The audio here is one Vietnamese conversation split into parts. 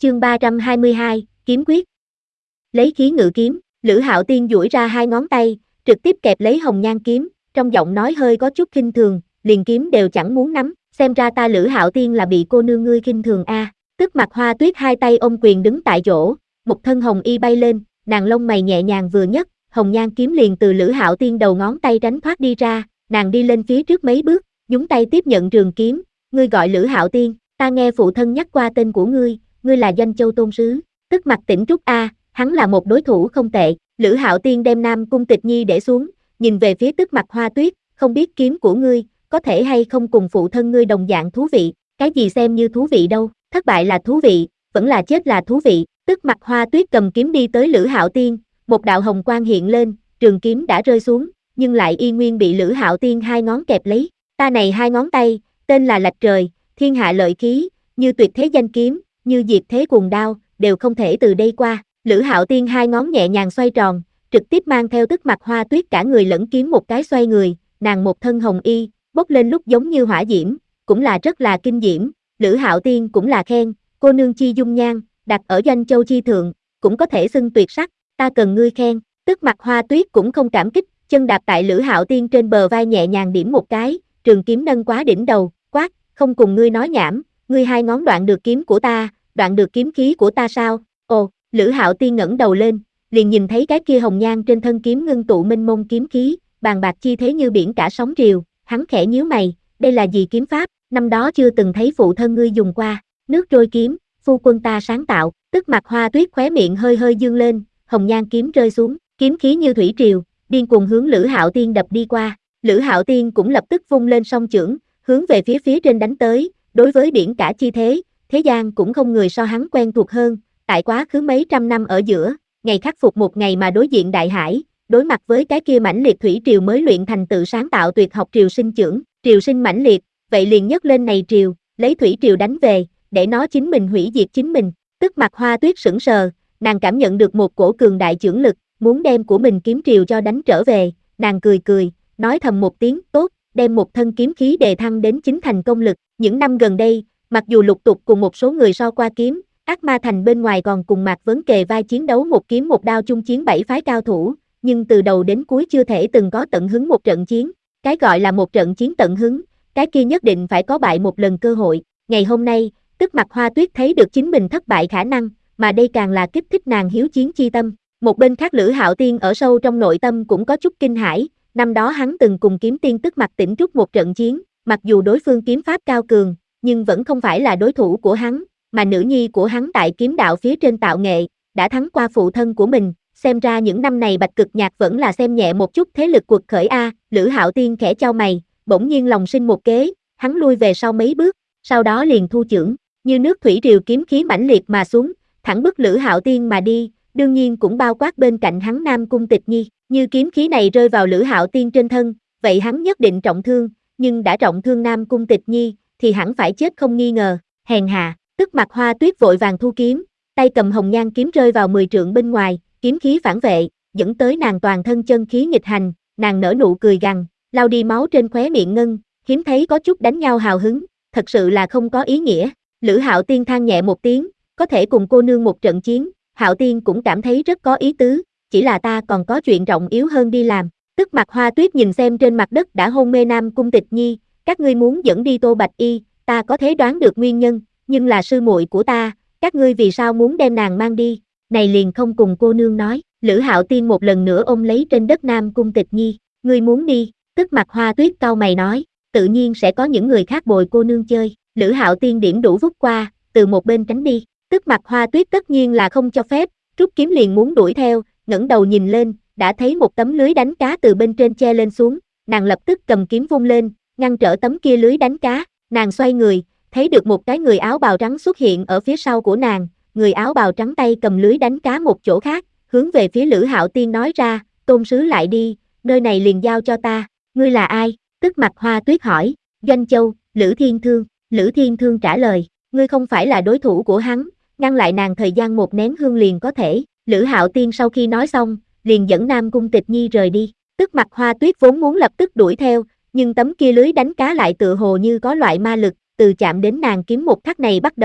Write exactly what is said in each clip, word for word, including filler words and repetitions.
Chương ba trăm hai mươi hai, kiếm quyết. Lấy khí ngự kiếm, Lữ Hạo Tiên duỗi ra hai ngón tay, trực tiếp kẹp lấy hồng nhan kiếm, trong giọng nói hơi có chút khinh thường, liền kiếm đều chẳng muốn nắm, xem ra ta Lữ Hạo Tiên là bị cô nương ngươi khinh thường a. À. Tức Mặc Hoa Tuyết hai tay ôm quyền đứng tại chỗ, một thân hồng y bay lên, nàng lông mày nhẹ nhàng vừa nhấc, hồng nhan kiếm liền từ Lữ Hạo Tiên đầu ngón tay tránh thoát đi ra, nàng đi lên phía trước mấy bước, nhúng tay tiếp nhận trường kiếm, ngươi gọi Lữ Hạo Tiên, ta nghe phụ thân nhắc qua tên của ngươi, ngươi là Doanh Châu tôn sứ. Tức Mặc Tỉnh Trúc a, à, hắn là một đối thủ không tệ. Lữ Hạo Tiên đem Nam Cung Tịch Nhi để xuống, nhìn về phía Tức Mặc Hoa Tuyết, không biết kiếm của ngươi có thể hay không cùng phụ thân ngươi đồng dạng thú vị. Cái gì xem như thú vị đâu, thất bại là thú vị, vẫn là chết là thú vị. Tức Mặc Hoa Tuyết cầm kiếm đi tới Lữ Hạo Tiên, một đạo hồng quang hiện lên, trường kiếm đã rơi xuống, nhưng lại y nguyên bị Lữ Hạo Tiên hai ngón kẹp lấy. Ta này hai ngón tay, tên là Lạch Trời, thiên hạ lợi khí, như tuyệt thế danh kiếm, như diệt thế cuồng đao, đều không thể từ đây qua. Lữ Hạo Tiên hai ngón nhẹ nhàng xoay tròn, trực tiếp mang theo Tức Mặc Hoa Tuyết cả người lẫn kiếm một cái xoay người, nàng một thân hồng y, bốc lên lúc giống như hỏa diễm, cũng là rất là kinh diễm. Lữ Hạo Tiên cũng là khen, cô nương chi dung nhan, đặt ở Doanh Châu chi thượng, cũng có thể xưng tuyệt sắc, ta cần ngươi khen. Tức Mặc Hoa Tuyết cũng không cảm kích, chân đạp tại Lữ Hạo Tiên trên bờ vai nhẹ nhàng điểm một cái, trường kiếm nâng quá đỉnh đầu, quát, không cùng ngươi nói nhảm, ngươi hai ngón đoạn được kiếm của ta, đoạn được kiếm khí của ta sao? Ồ, Lữ Hạo Tiên ngẩng đầu lên, liền nhìn thấy cái kia hồng nhan trên thân kiếm ngưng tụ mênh mông kiếm khí, bàn bạc chi thế như biển cả sóng triều, hắn khẽ nhíu mày, đây là gì kiếm pháp, năm đó chưa từng thấy phụ thân ngươi dùng qua. Nước trôi kiếm, phu quân ta sáng tạo. Tức Mặc Hoa Tuyết khóe miệng hơi hơi dương lên, hồng nhan kiếm rơi xuống, kiếm khí như thủy triều, điên cuồng hướng Lữ Hạo Tiên đập đi qua. Lữ Hạo Tiên cũng lập tức vung lên song chưởng, hướng về phía phía trên đánh tới. Đối với biển cả chi thế, thế gian cũng không người so hắn quen thuộc hơn. Tại quá khứ mấy trăm năm ở giữa, ngày khắc phục một ngày mà đối diện đại hải, đối mặt với cái kia mãnh liệt thủy triều mới luyện thành tự sáng tạo tuyệt học triều sinh chưởng, triều sinh mãnh liệt, vậy liền nhấc lên này triều, lấy thủy triều đánh về, để nó chính mình hủy diệt chính mình. Tức Mặc Hoa Tuyết sững sờ, nàng cảm nhận được một cổ cường đại chưởng lực, muốn đem của mình kiếm triều cho đánh trở về, nàng cười cười, nói thầm một tiếng, tốt, đem một thân kiếm khí đề thăng đến chính thành công lực. Những năm gần đây, mặc dù lục tục cùng một số người so qua kiếm, Ác Ma Thành bên ngoài còn cùng Mạc Vấn kề vai chiến đấu một kiếm một đao chung chiến bảy phái cao thủ, nhưng từ đầu đến cuối chưa thể từng có tận hứng một trận chiến. Cái gọi là một trận chiến tận hứng, cái kia nhất định phải có bại một lần cơ hội. Ngày hôm nay, Tức Mặc Hoa Tuyết thấy được chính mình thất bại khả năng, mà đây càng là kích thích nàng hiếu chiến chi tâm. Một bên khác Lữ Hạo Tiên ở sâu trong nội tâm cũng có chút kinh hãi, năm đó hắn từng cùng kiếm tiên Tức Mặc Tỉnh Trúc một trận chiến, mặc dù đối phương kiếm pháp cao cường, nhưng vẫn không phải là đối thủ của hắn, mà nữ nhi của hắn tại kiếm đạo phía trên tạo nghệ, đã thắng qua phụ thân của mình, xem ra những năm này Bạch Cực Nhạc vẫn là xem nhẹ một chút thế lực quật khởi a. Lữ Hạo Tiên khẽ chau mày, bỗng nhiên lòng sinh một kế, hắn lui về sau mấy bước, sau đó liền thu chưởng, như nước thủy triều kiếm khí mãnh liệt mà xuống, thẳng bức Lữ Hạo Tiên mà đi, đương nhiên cũng bao quát bên cạnh hắn Nam Cung Tịch Nhi. Như kiếm khí này rơi vào Lữ Hạo Tiên trên thân, vậy hắn nhất định trọng thương, nhưng đã trọng thương Nam Cung Tịch Nhi, thì hẳn phải chết không nghi ngờ. Hèn hạ, Tức Mặc Hoa Tuyết vội vàng thu kiếm, tay cầm hồng nhan kiếm rơi vào mười trượng bên ngoài, kiếm khí phản vệ, dẫn tới nàng toàn thân chân khí nghịch hành, nàng nở nụ cười gằn, lau đi máu trên khóe miệng ngân, hiếm thấy có chút đánh nhau hào hứng, thật sự là không có ý nghĩa. Lữ Hạo Tiên than nhẹ một tiếng, có thể cùng cô nương một trận chiến, Hạo Tiên cũng cảm thấy rất có ý tứ, chỉ là ta còn có chuyện trọng yếu hơn đi làm. Tức Mặc Hoa Tuyết nhìn xem trên mặt đất đã hôn mê Nam Cung Tịch Nhi, các ngươi muốn dẫn đi Tô Bạch Y, ta có thể đoán được nguyên nhân, nhưng là sư muội của ta, các ngươi vì sao muốn đem nàng mang đi, này liền không cùng cô nương nói. Lữ Hạo Tiên một lần nữa ôm lấy trên đất Nam Cung Tịch Nhi, ngươi muốn đi? Tức Mặc Hoa Tuyết cau mày nói, tự nhiên sẽ có những người khác bồi cô nương chơi. Lữ Hạo Tiên điểm đủ vút qua, từ một bên tránh đi. Tức Mặc Hoa Tuyết tất nhiên là không cho phép, rút kiếm liền muốn đuổi theo, ngẩng đầu nhìn lên, đã thấy một tấm lưới đánh cá từ bên trên che lên xuống, nàng lập tức cầm kiếm vung lên, ngăn trở tấm kia lưới đánh cá, nàng xoay người, thấy được một cái người áo bào trắng xuất hiện ở phía sau của nàng, người áo bào trắng tay cầm lưới đánh cá một chỗ khác, hướng về phía Lữ Hạo Tiên nói ra, tôn sứ lại đi, nơi này liền giao cho ta. Ngươi là ai? Tức Mặc Hoa Tuyết hỏi. Doanh Châu, Lữ Thiên Thương. Lữ Thiên Thương trả lời, ngươi không phải là đối thủ của hắn, ngăn lại nàng thời gian một nén hương liền có thể. Lữ Hạo Tiên sau khi nói xong, liền dẫn Nam Cung Tịch Nhi rời đi. Tức Mặc Hoa Tuyết vốn muốn lập tức đuổi theo, nhưng tấm kia lưới đánh cá lại tựa hồ như có loại ma lực, từ chạm đến nàng kiếm một khắc này bắt đầu,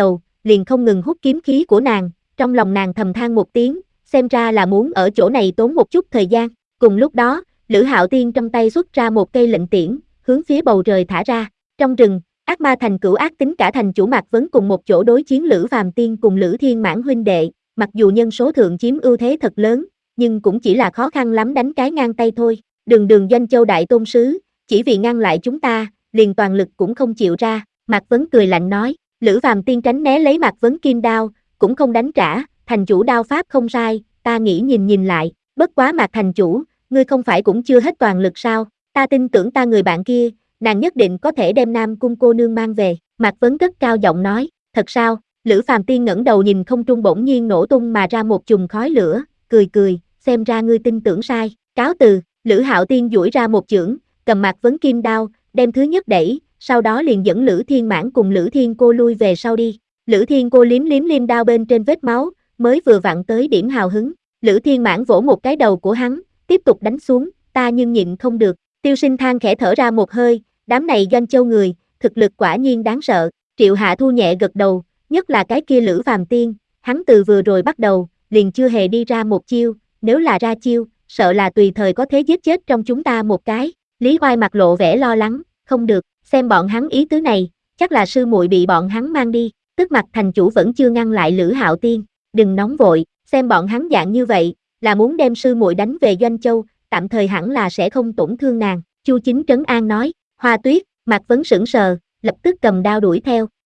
liền không ngừng hút kiếm khí của nàng, trong lòng nàng thầm than một tiếng, xem ra là muốn ở chỗ này tốn một chút thời gian. Cùng lúc đó, Lữ Hạo Tiên trong tay xuất ra một cây lệnh tiễn, hướng phía bầu trời thả ra. Trong rừng, ác ma thành cửu ác tính cả thành chủ Mạc Vấn cùng một chỗ đối chiến Lữ Phàm Tiên cùng Lữ Thiên Mãn huynh đệ, mặc dù nhân số thượng chiếm ưu thế thật lớn, nhưng cũng chỉ là khó khăn lắm đánh cái ngang tay thôi. Đường đường Doanh Châu đại tôn sứ, chỉ vì ngăn lại chúng ta, liền toàn lực cũng không chịu ra. Mạc Vấn cười lạnh nói, Lữ Phàm Tiên tránh né lấy Mạc Vấn kim đao, cũng không đánh trả, thành chủ đao pháp không sai, ta nghĩ nhìn nhìn lại, bất quá Mạc thành chủ, ngươi không phải cũng chưa hết toàn lực sao, ta tin tưởng ta người bạn kia, nàng nhất định có thể đem Nam Cung cô nương mang về. Mạc Vấn cất cao giọng nói, thật sao? Lữ Phàm Tiên ngẩng đầu nhìn không trung bỗng nhiên nổ tung mà ra một chùm khói lửa, cười cười, xem ra ngươi tin tưởng sai, cáo từ. Lữ Hạo Tiên duỗi ra một chưởng, cầm Mạc Vấn kim đao, đem thứ nhất đẩy, sau đó liền dẫn Lữ Thiên Mãn cùng Lữ Thiên cô lui về sau đi. Lữ Thiên cô liếm liếm liêm đao bên trên vết máu, mới vừa vặn tới điểm hào hứng. Lữ Thiên Mãn vỗ một cái đầu của hắn, tiếp tục đánh xuống, ta nhưng nhịn không được. Tiêu Sinh than khẽ thở ra một hơi, đám này Doanh Châu người, thực lực quả nhiên đáng sợ. Triệu Hạ Thu nhẹ gật đầu, nhất là cái kia Lữ Phàm Tiên, hắn từ vừa rồi bắt đầu, liền chưa hề đi ra một chiêu, nếu là ra chiêu, sợ là tùy thời có thể giết chết trong chúng ta một cái. Lý Oai mặt lộ vẻ lo lắng, không được, xem bọn hắn ý tứ này, chắc là sư muội bị bọn hắn mang đi. Tức mặt thành chủ vẫn chưa ngăn lại Lữ Hạo Tiên, đừng nóng vội, xem bọn hắn dạng như vậy, là muốn đem sư muội đánh về Doanh Châu, tạm thời hẳn là sẽ không tổn thương nàng. Chu Chính trấn an nói. Hoa Tuyết, Mạc Vấn sững sờ, lập tức cầm đao đuổi theo.